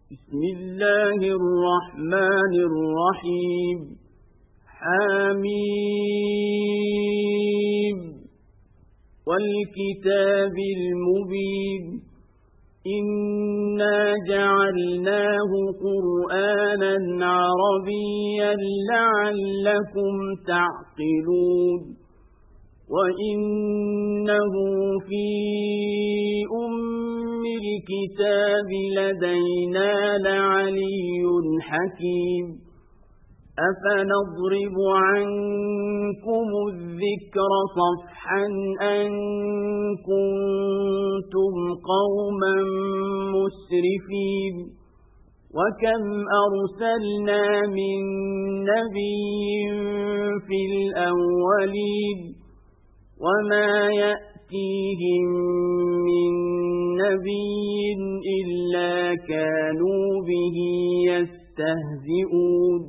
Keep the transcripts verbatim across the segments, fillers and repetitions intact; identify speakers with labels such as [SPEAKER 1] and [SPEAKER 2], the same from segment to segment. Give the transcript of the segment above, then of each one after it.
[SPEAKER 1] بسم الله الرحمن الرحيم حميم والكتاب المبين إنا جعلناه قرآنا عربيا لعلكم تعقلون وإنه في أم الكتاب لدينا لعلي حكيم أفنضرب عنكم الذكر صفحا أن كنتم قوما مسرفين وكم أرسلنا من نبي في الأولين وما يأتيهم من نبي إلا كانوا به يستهزئون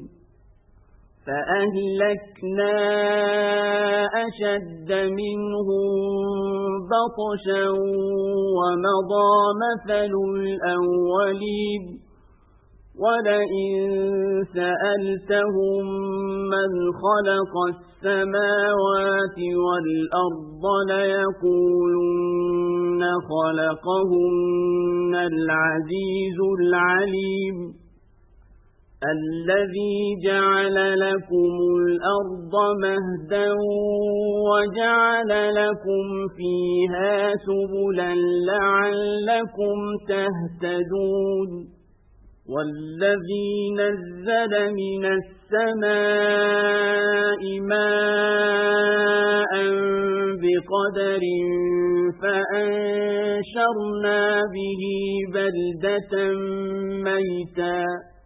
[SPEAKER 1] فأهلكنا أشد منهم بطشا ومضى مثل الأولين ولئن سألتهم من خلق السماوات والأرض ليقولن خلقهن العزيز العليم الذي جعل لكم الأرض مهدا وجعل لكم فيها سبلا لعلكم تهتدون والذي نزل من السماء ماء بقدر فأنشرنا به بلدة ميتا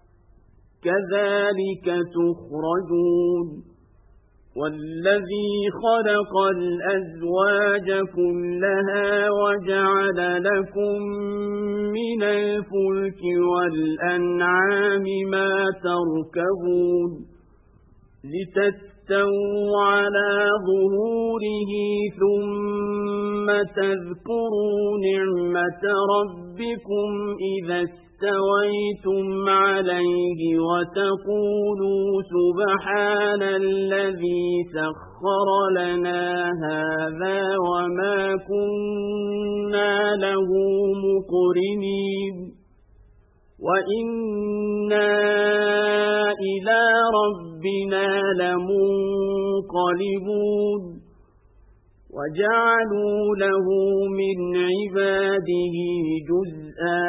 [SPEAKER 1] كذلك تخرجون والذي خلق الأزواج كلها وجعل لكم من الفلك والأنعام ما تركبون لتستووا على ظهوره ثم تذكروا نعمة ربكم إذا استويتم عليه وتقولوا سبحان الذي سخر لنا هذا وما كنا له مقرنين وإنا إلى ربنا لمنقلبون وجعلوا له من عباده جزءا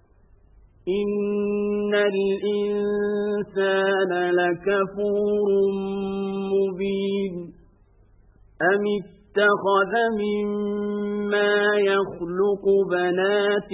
[SPEAKER 1] إن الإنسان لكفور مبين أم اتخذ مما يخلق بنات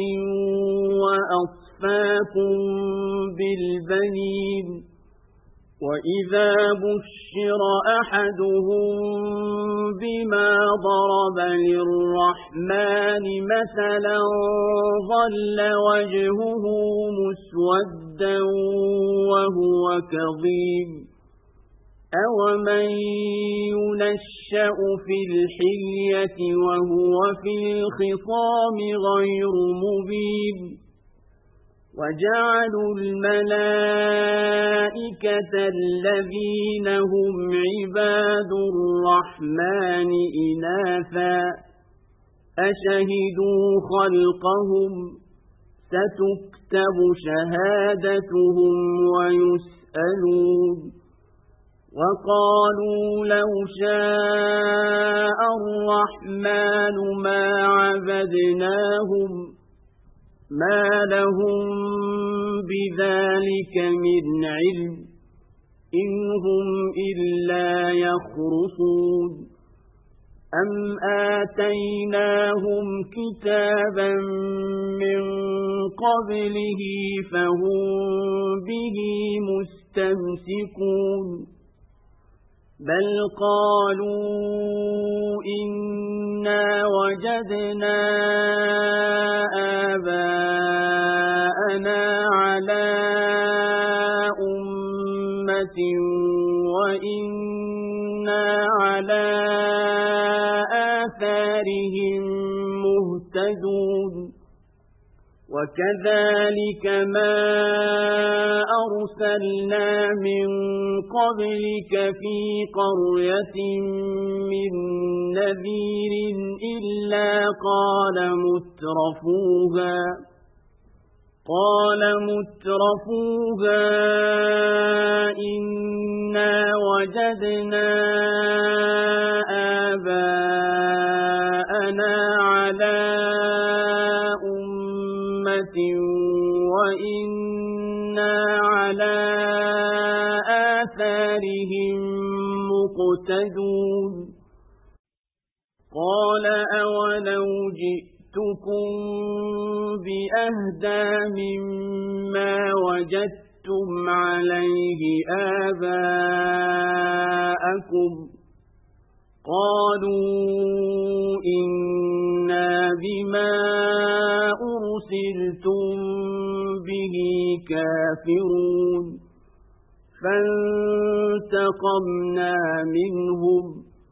[SPEAKER 1] وأصفاكم بالبنين وإذا بشر أحدهم بما ضرب للرحمن مثلا ظل وجهه مسودا وهو كظيم أومن ينشأ في الحلية وهو في الخصام غير مبين وجعلوا الملائكة الذين هم عباد الرحمن إناثا أشهدوا خلقهم ستكتب شهادتهم ويسألون وقالوا لو شاء الرحمن ما عبدناهم ما لهم بذلك من علم إن هم إلا يخرصون أم آتيناهم كتابا من قبله فهم به مستمسكون بل قالوا إنا وجدنا آباءنا على أمة وإنا على آثارهم مهتدون وكذلك ما أرسلنا من قبلك في قرية من نذير إلا قال مترفوها قال مترفوها إنا وجدنا آباءنا على أمة وإنا على آثارهم مقتدون قال أولو جئتكم بأهدى مما وجدتم عليه آباءكم قالوا إنا بما أرسلتم به كافرون فانتقمنا منهم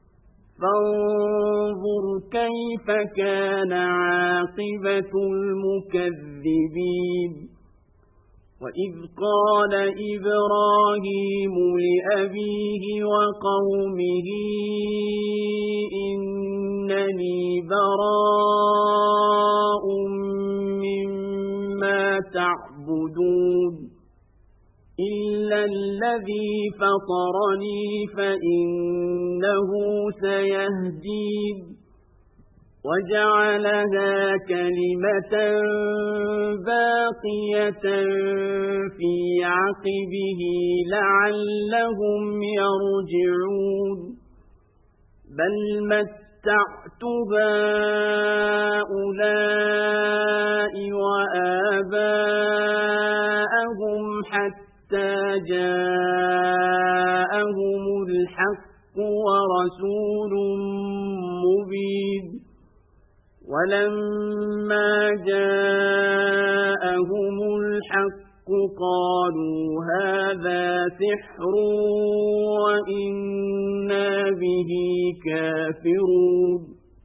[SPEAKER 1] فانظر كيف كان عاقبة المكذبين وإذ قال إبراهيم لأبيه وقومه إنني براء مما تعبدون إلا الذي فطرني فإنه سيهدين وجعلها كلمة باقية في عقبه لعلهم يرجعون بل متعت هؤلاء وآباءهم حتى جاءهم الحق ورسول مبين ولما جاءهم الحق قالوا هذا سحر وإنا به كافرون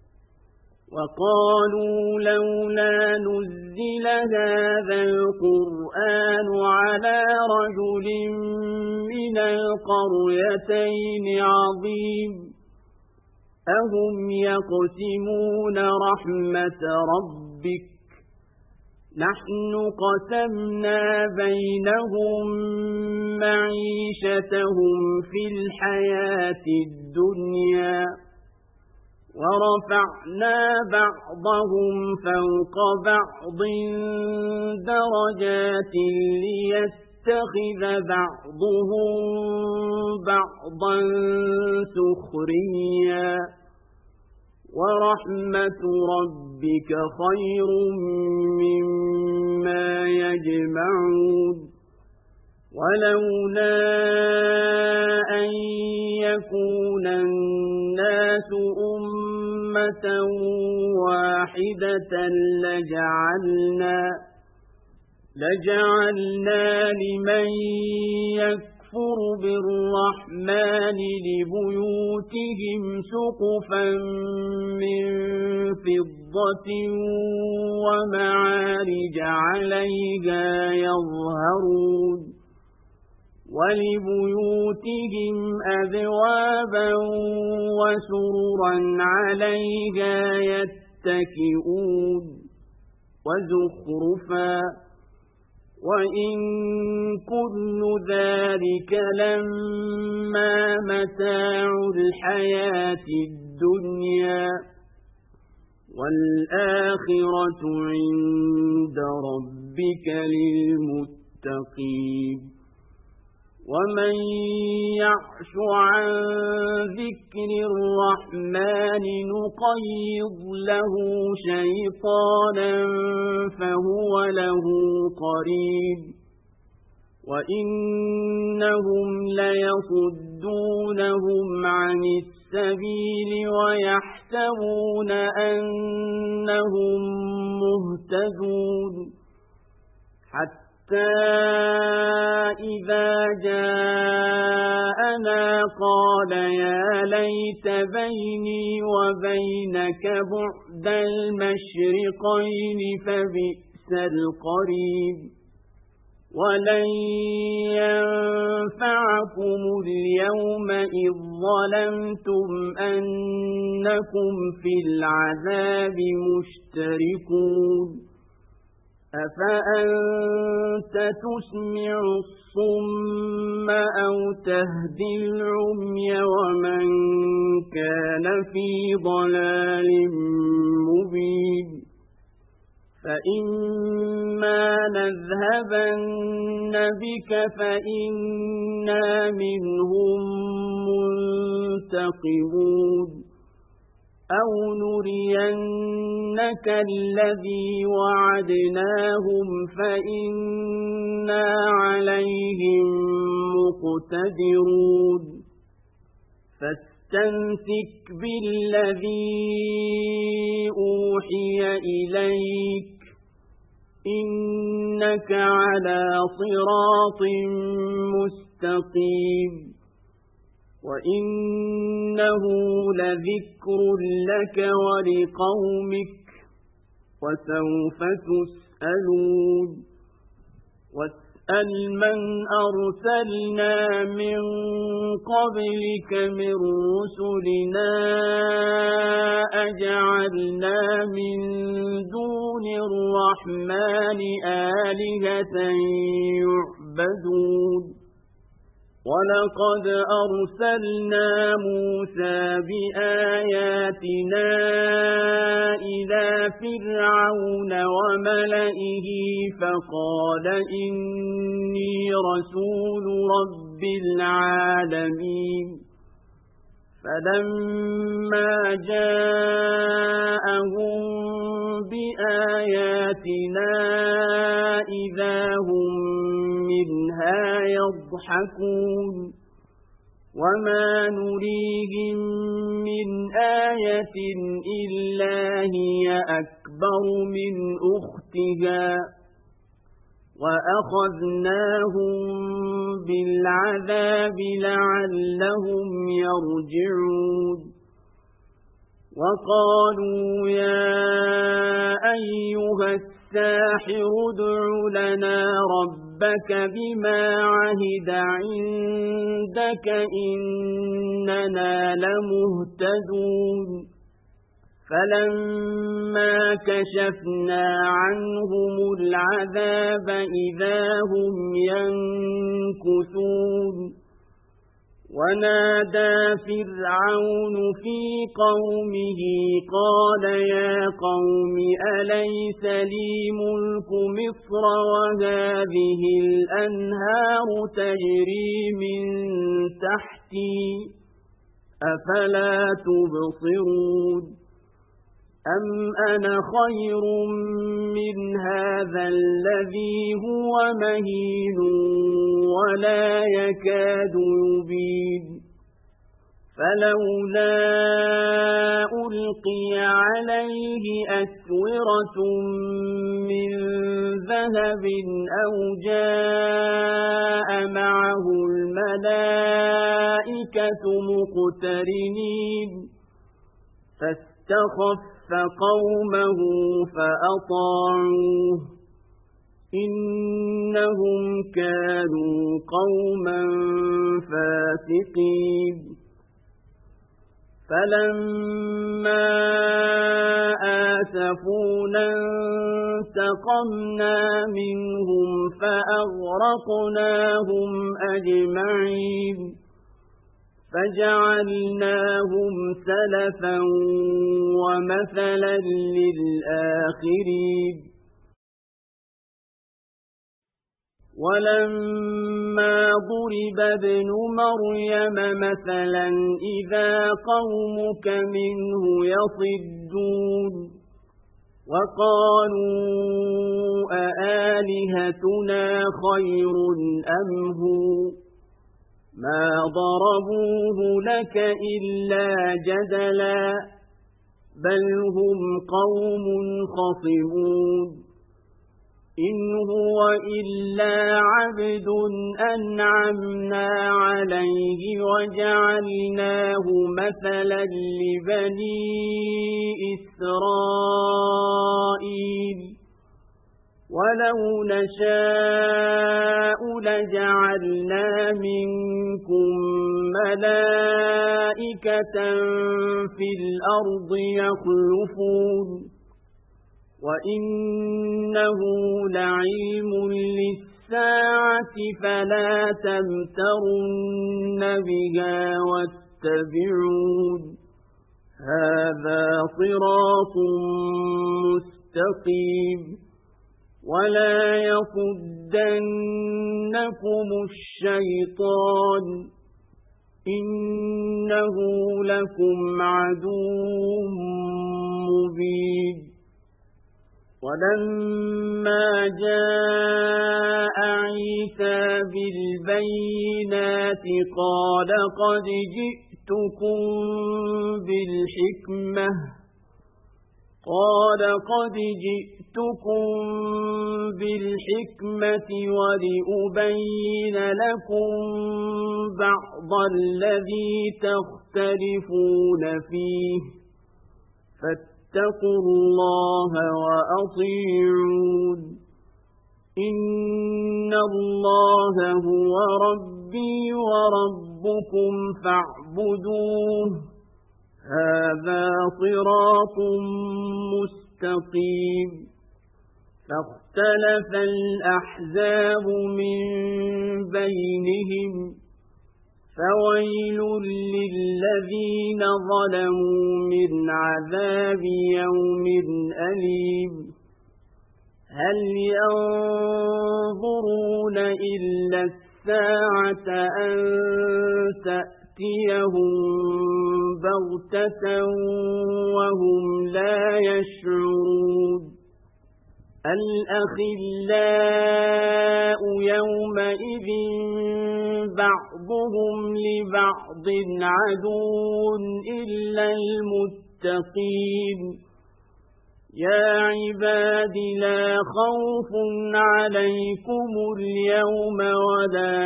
[SPEAKER 1] وقالوا لولا نزل هذا القرآن على رجل من القريتين عظيم أهم يقسمون رحمة ربك نحن قسمنا بينهم معيشتهم في الحياة الدنيا ورفعنا بعضهم فوق بعض درجات ليتخذ بعضهم بعضا سخريا ورحمة ربك خير مما يجمعون ولولا أن يكون الناس أمة واحدة لجعلنا لجعلنا لمن يكفر بالرحمن لبيوتهم سقفا من فضة ومعارج عليها يظهرون ولبيوتهم أبوابا وسررا عليها يتكئون وزخرفا وإن كل ذلك لما متاع الحياة الدنيا والآخرة عند ربك للمتقين ومن يعش عن ذكر الرحمن نقيض له شيطانا فهو له قرين وإنهم ليصدونهم عن السبيل ويحسبون أنهم مهتدون حتى حتى إذا جاءنا قال يا ليت بيني وبينك بعد المشرقين فبئس بئس القريب ولن ينفعكم اليوم إذ ظلمتم أنكم في العذاب مشتركون أفأنت تسمع الصم أو تهدي العمي ومن كان في ضلال مبين فإما نذهبن بك فإنا منهم منتقمون أو نرينك الذي وعدناهم فإنا عليهم مقتدرون فاستمسك بالذي أوحي إليك إنك على صراط مستقيم وإنه لذكر لك ولقومك وسوف تسألون واسأل من أرسلنا من قبلك من رسلنا أجعلنا من دون الرحمن آلهة يعبدون ولقد أرسلنا موسى بآياتنا إلى فرعون وملئه فقال إني رسول رب العالمين فلما جاءهم بآياتنا إذا هم منها يضحكون وما نريهم من آية إلا هي أكبر من أختها وأخذناهم بالعذاب لعلهم يرجعون وقالوا يا أيها الساحر ادع لنا ربك بما عهد عندك إننا لمهتدون فلما كشفنا عنهم العذاب إذا هم ينكثون ونادى فرعون في قومه قال يا قوم أليس لي ملك مصر وهذه الأنهار تجري من تحتي أفلا تبصرون أم أنا خير من هذا الذي هو مهين ولا يكاد يبين فلولا ألقي عليه أسورة من ذهب أو جاء معه الملائكة مقترنين فاستخف فقومه فأطاعوه إنهم كانوا قوما فاسقين فلما آسفونا انتقمنا منهم فأغرقناهم أجمعين فجعلناهم سلفا ومثلا للآخرين ولما ضرب ابن مريم مثلا إذا قومك منه يصدون وقالوا أآلهتنا خير أم هو ما ضربوه لك إلا جدلا بل هم قوم خصمون إن هو إلا عبد أنعمنا عليه وجعلناه مثلا لبني إسرائيل ولو نشاء لجعلنا منكم ملائكة في الأرض يخلفون وإنه لعلم للساعة فلا تمترن بها واتبعون هذا صراط مستقيم ولا يصدنكم الشيطان إنه لكم عدو مبين ولما جاء عيسى بالبينات قال قد جئتكم بالحكمة قال قد جئتكم بالحكمة ولأبين لكم بعض الذي تختلفون فيه فاتقوا الله وأطيعون إن الله هو ربي وربكم فاعبدوه هذا صراط مستقيم فاختلف الأحزاب من بينهم فويل للذين ظلموا من عذاب يوم أليم هل ينظرون إلا الساعة أن تأتيهم بغتة وهم لا يشعرون الأخلاء يومئذ بعضهم لبعض عدو إلا المتقين يا عباد لا خوف عليكم اليوم ولا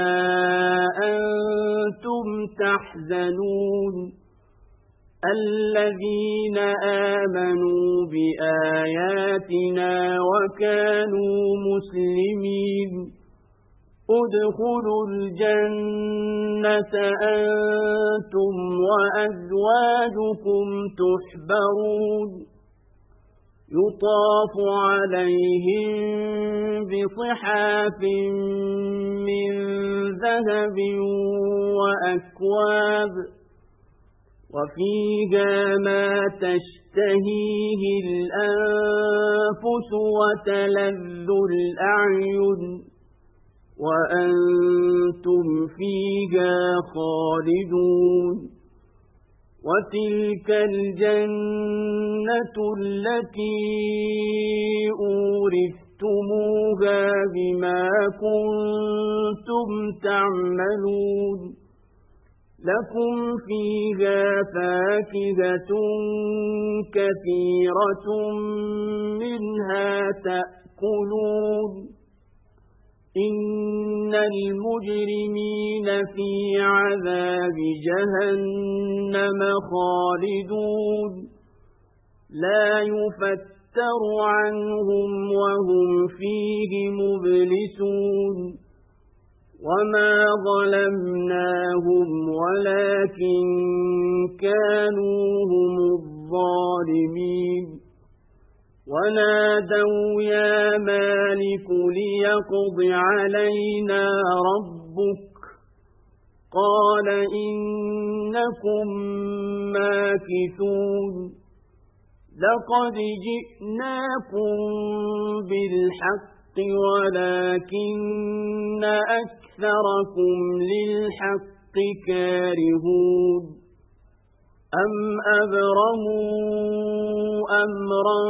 [SPEAKER 1] أنتم تحزنون الذين آمنوا بآياتنا وكانوا مسلمين ادخلوا الجنة أنتم وأزواجكم تحبرون يطاف عليهم بصحاف من ذهب وأكواب وفيها ما تشتهيه الأنفس وتلذ الأعين وأنتم فيها خالدون وتلك الجنة التي أورثتموها بما كنتم تعملون لكم فيها فاكهة كثيرة منها تأكلون إن المجرمين في عذاب جهنم خالدون لا يفتر عنهم وهم فيه مبلسون وما ظلمناهم ولكن كانوا هم الظالمين ونادوا يا مالك ليقض علينا ربك قال إنكم ماكثون لقد جئناكم بالحق ولكن أكثركم للحق كارهون أم أبرموا أمرا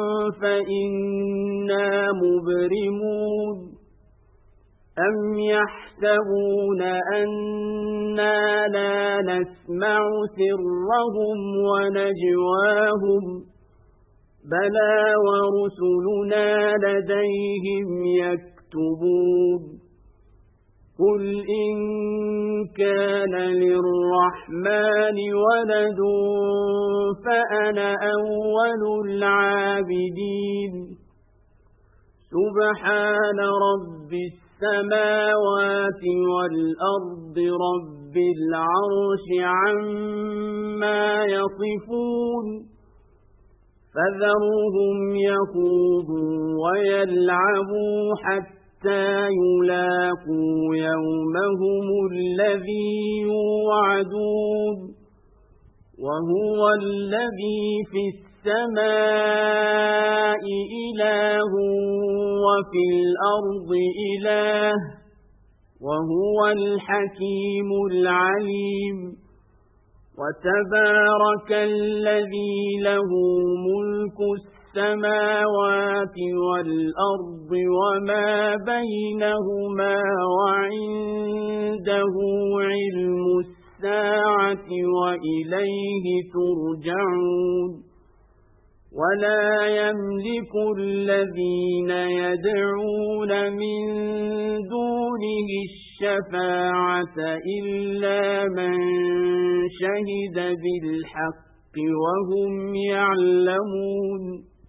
[SPEAKER 1] فإنا مبرمون أم يحسبون أنا لا نسمع سرهم ونجواهم بلى ورسلنا لديهم يكتبون قل إن كان للرحمن ولد فأنا أول العابدين سبحان رب السماوات والأرض رب العرش عما يصفون فذرهم يخوضوا ويلعبوا حتى يلاقوا يومهم الذي يوعدون وهو الذي في السماء إله وفي الأرض إله وهو الحكيم العليم وتبارك الذي له ملك السماوات والأرض وما بينهما وعنده علم الساعة وإليه ترجعون ولا يملك الذين يدعون من دونه الشفاعة إلا من شهد بالحق وهم يعلمون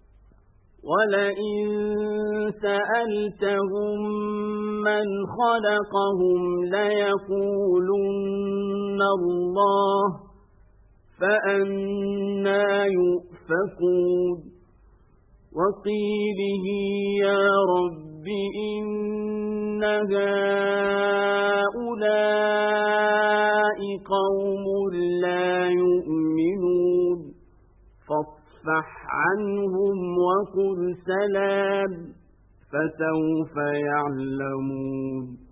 [SPEAKER 1] ولئن سألتهم من خلقهم ليقولن الله فأنى يؤفكون وقيله يا رب إن هؤلاء قوم لا يؤمنون فاصفح عنهم وقل سلام فسوف يعلمون